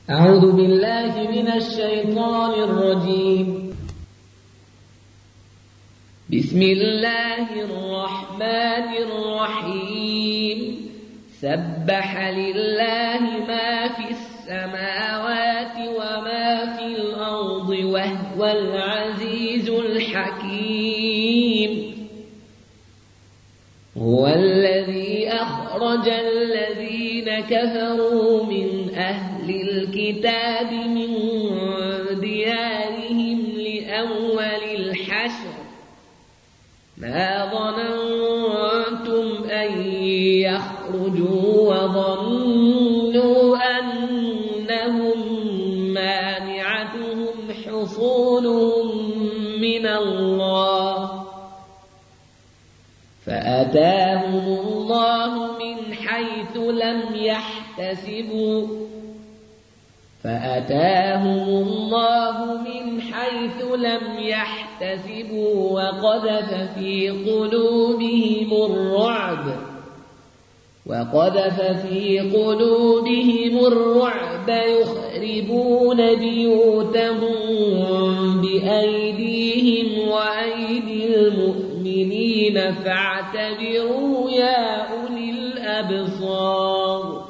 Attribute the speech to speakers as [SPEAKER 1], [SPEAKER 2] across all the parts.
[SPEAKER 1] أعوذ بالله من الشيطان الرجيم. بسم الله الرحمن الرحيم. سبح لله ما في السماوات وما في الأرض وهو العزيز الحكيم. هو الذي أخرج الذين كفروا من أهل الكتاب من ديارهم لأول الحشر ما ظننتم أن يخرجوا وظنوا أنهم مانعتهم حصونهم من الله فأتاهم الله من حيث لم يحتسبوا وقذف في قلوبهم الرعب يخربون بيوتهم بأيديهم وأيدي المؤمنين فاعتبروا يا أولي الأبصار.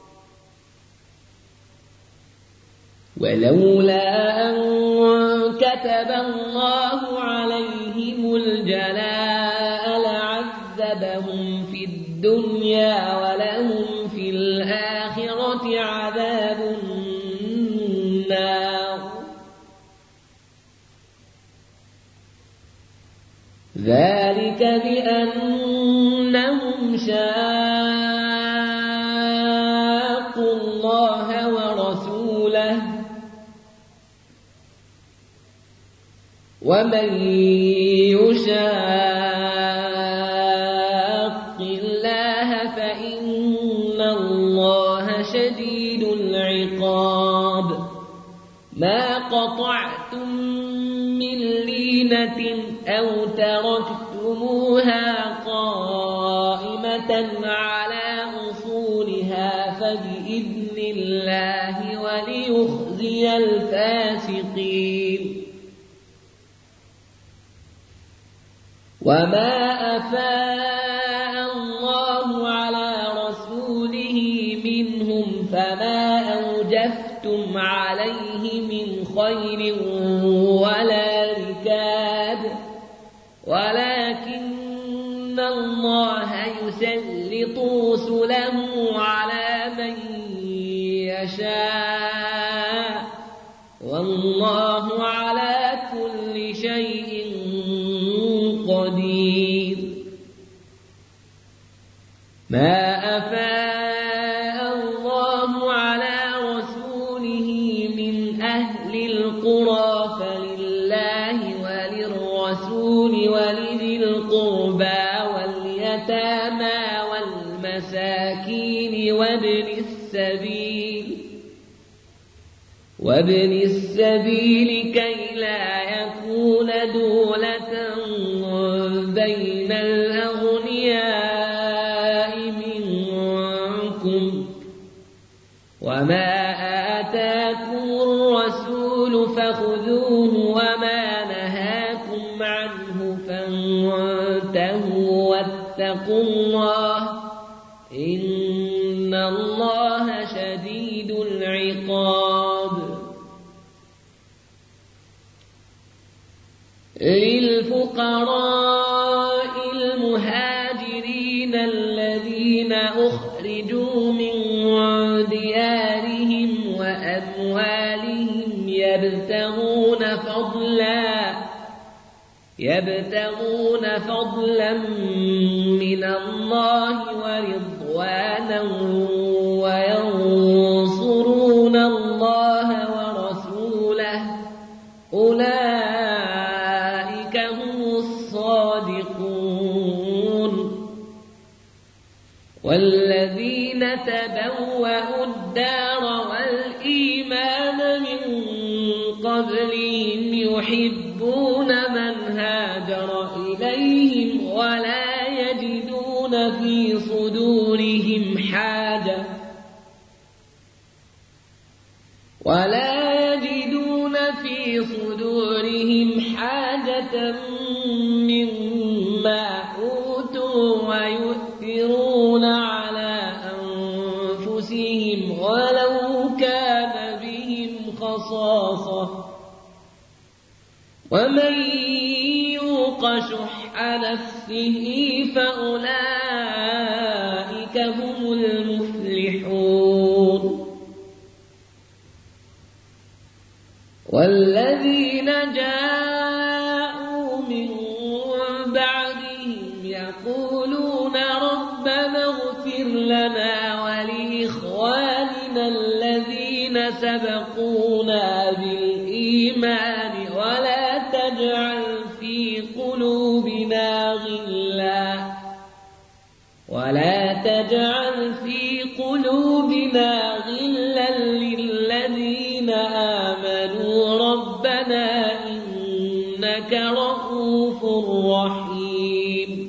[SPEAKER 1] ولولا أن كتب الله عليهم الجلاء لعذبهم في الدنيا ولهم في الآخرة عذاب النار. ذلك بأنهم شاقوا الله ورسوله ومن يشاق الله فإن الله شديد العقاب. ما قطعتم من لينة أو تركتموها قائمة على أصولها فبإذن الله وليخزي الفاسقين. وما أفاء الله على رسوله منهم فما أوجفتم عليه من خير ولا ركاب ولكن الله يسلط رسله على من يشاء والله على كل شيء قدير. ما أفاء الله على رسوله من أهل القرى فلله وللرسول ولذي القربى واليتامى والمساكين وابن السبيل كي لا يكون دولة بين الأغنياء منكم. وما آتاكم الرسول فخذوه وما نهاكم عنه فانتهوا واتقوا الله إن الله شديد العقاب. للفقراء المهاجرين الذين أخرجوا من ديارهم وأموالهم يبتغون فضلا من الله ورضوانا وينصرون الله ورسوله أولئك هم الصادقون. والذين تبوأوا الدار والإيمان من قبلهم يحبون من هاجر إليهم ولا يجدون في صدورهم حاجة ولا يجدون في صدورهم حاجة مما أوتوا ويؤثرون على أنفسهم ولو كان بهم خصاصة ومن يوق شح نفسه فأولئك هم المفلحون والذين جاءوا من بعدهم يقولون ربنا اغفر لنا ولإخواننا الذين سبقونا بالإيمان ولا تجعل في قلوبنا غلا للذين آمنوا ربنا إنك رؤوف رحيم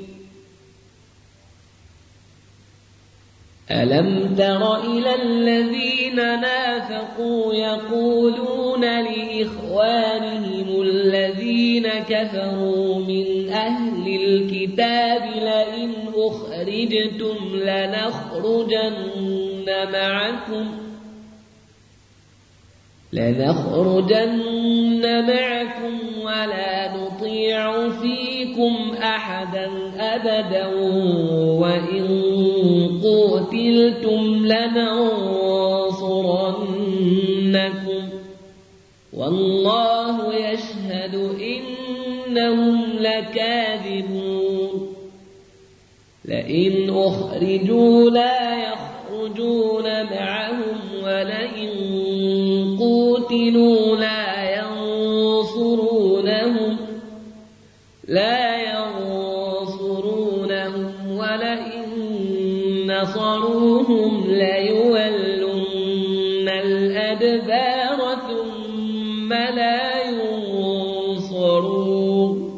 [SPEAKER 1] ألم تر إلى الذين نافقوا يقولون لإخوانهم الذين كفروا من أهل الكتاب لئن أخرجتم لنخرجن معكم ولا نطيع فيكم أحدا أبدا وإن قتلتم لننصرنكم والله يشهد إنهم لكاذبون لئن أخرجوا لا يخرجون معهم ولئن قوتلوا لا ينصرونهم ولئن نصروهم ليولن الأدبار ثم لا ينصرون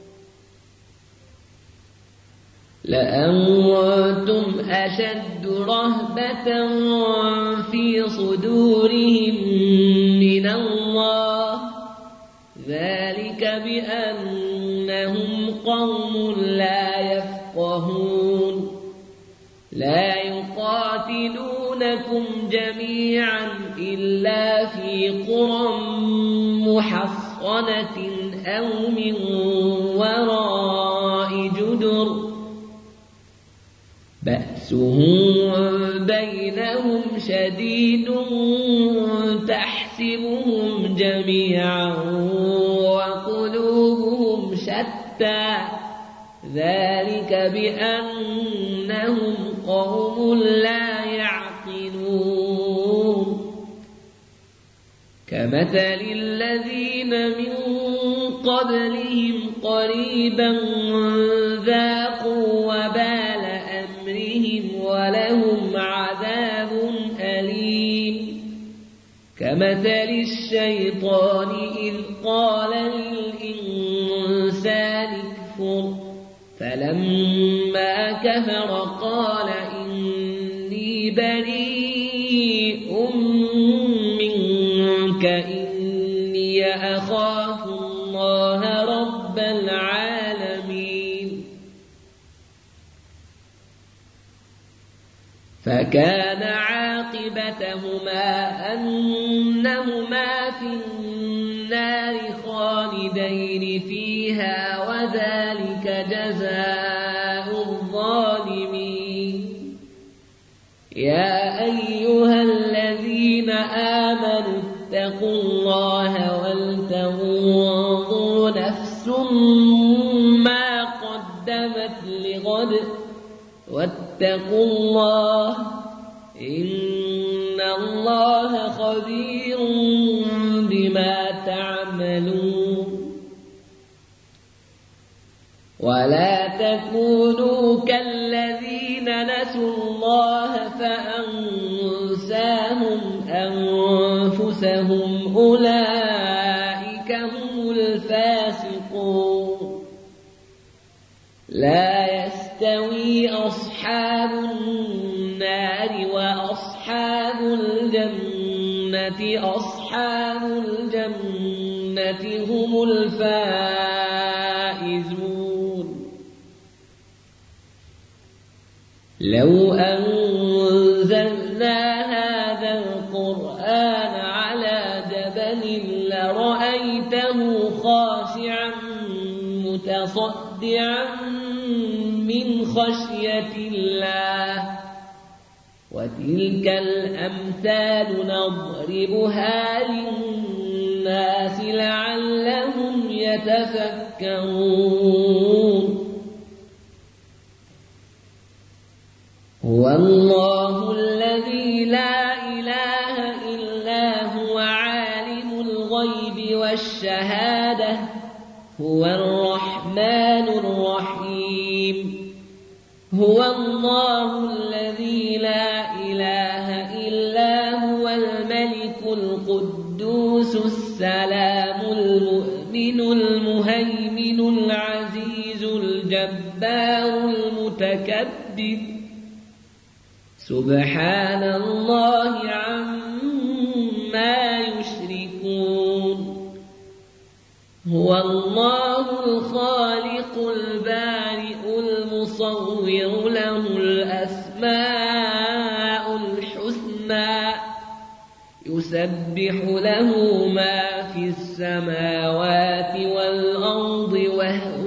[SPEAKER 1] لأنتم أشد رهبة في صدورهم من الله ذلك بأنهم قوم لا يفقهون لا يقاتلونكم جميعا إلا في قرى محصنة أو من وراء جدر بأسهم بينهم شديد تحسبهم جميعا وقلوبهم شتى ذلك بأنهم قوم لا يعقلون كمثل الذين من قبلهم قريبا ذاقوا وبال أمرهم ولهم عذاب أليم كمثل الشيطان إذ قال للإنسان اكفر فلما كفر قال إني بريء منك إني أخاف الله رب العالمين فكان عاقبتهما أنهما في النار خالدين فيها وذلك جزاء الظالمين يا أيها الذين آمنوا اتقوا الله ولتنظر نفس ما قدمت لغد واتقوا الله إن الله خبير بما تعملون ولا تكونوا كالذين نسوا الله فأنساهم أنفسهم أولئك هم الفاسقون لا يستوي أصحاب النار وأصحاب الجنة أصحاب الجنة هم الفائزون لو أنزلنا هذا القرآن على جبل لرأيته خاشعا متصدعا من خشية الله وتلك الأمثال نضربها للناس لعلهم يتفكرون هو الله الذي لا إله إلا هو عالم الغيب والشهادة هو الرحمن الرحيم هو الله الذي لا إله إلا هو الملك القدوس السلام المؤمن المهيمن العزيز الجبار المتكبر سبحان الله عما يشركون هو الله الخالق البارئ المصور له الأسماء الحسنى يسبح له ما في السماوات والأرض وهو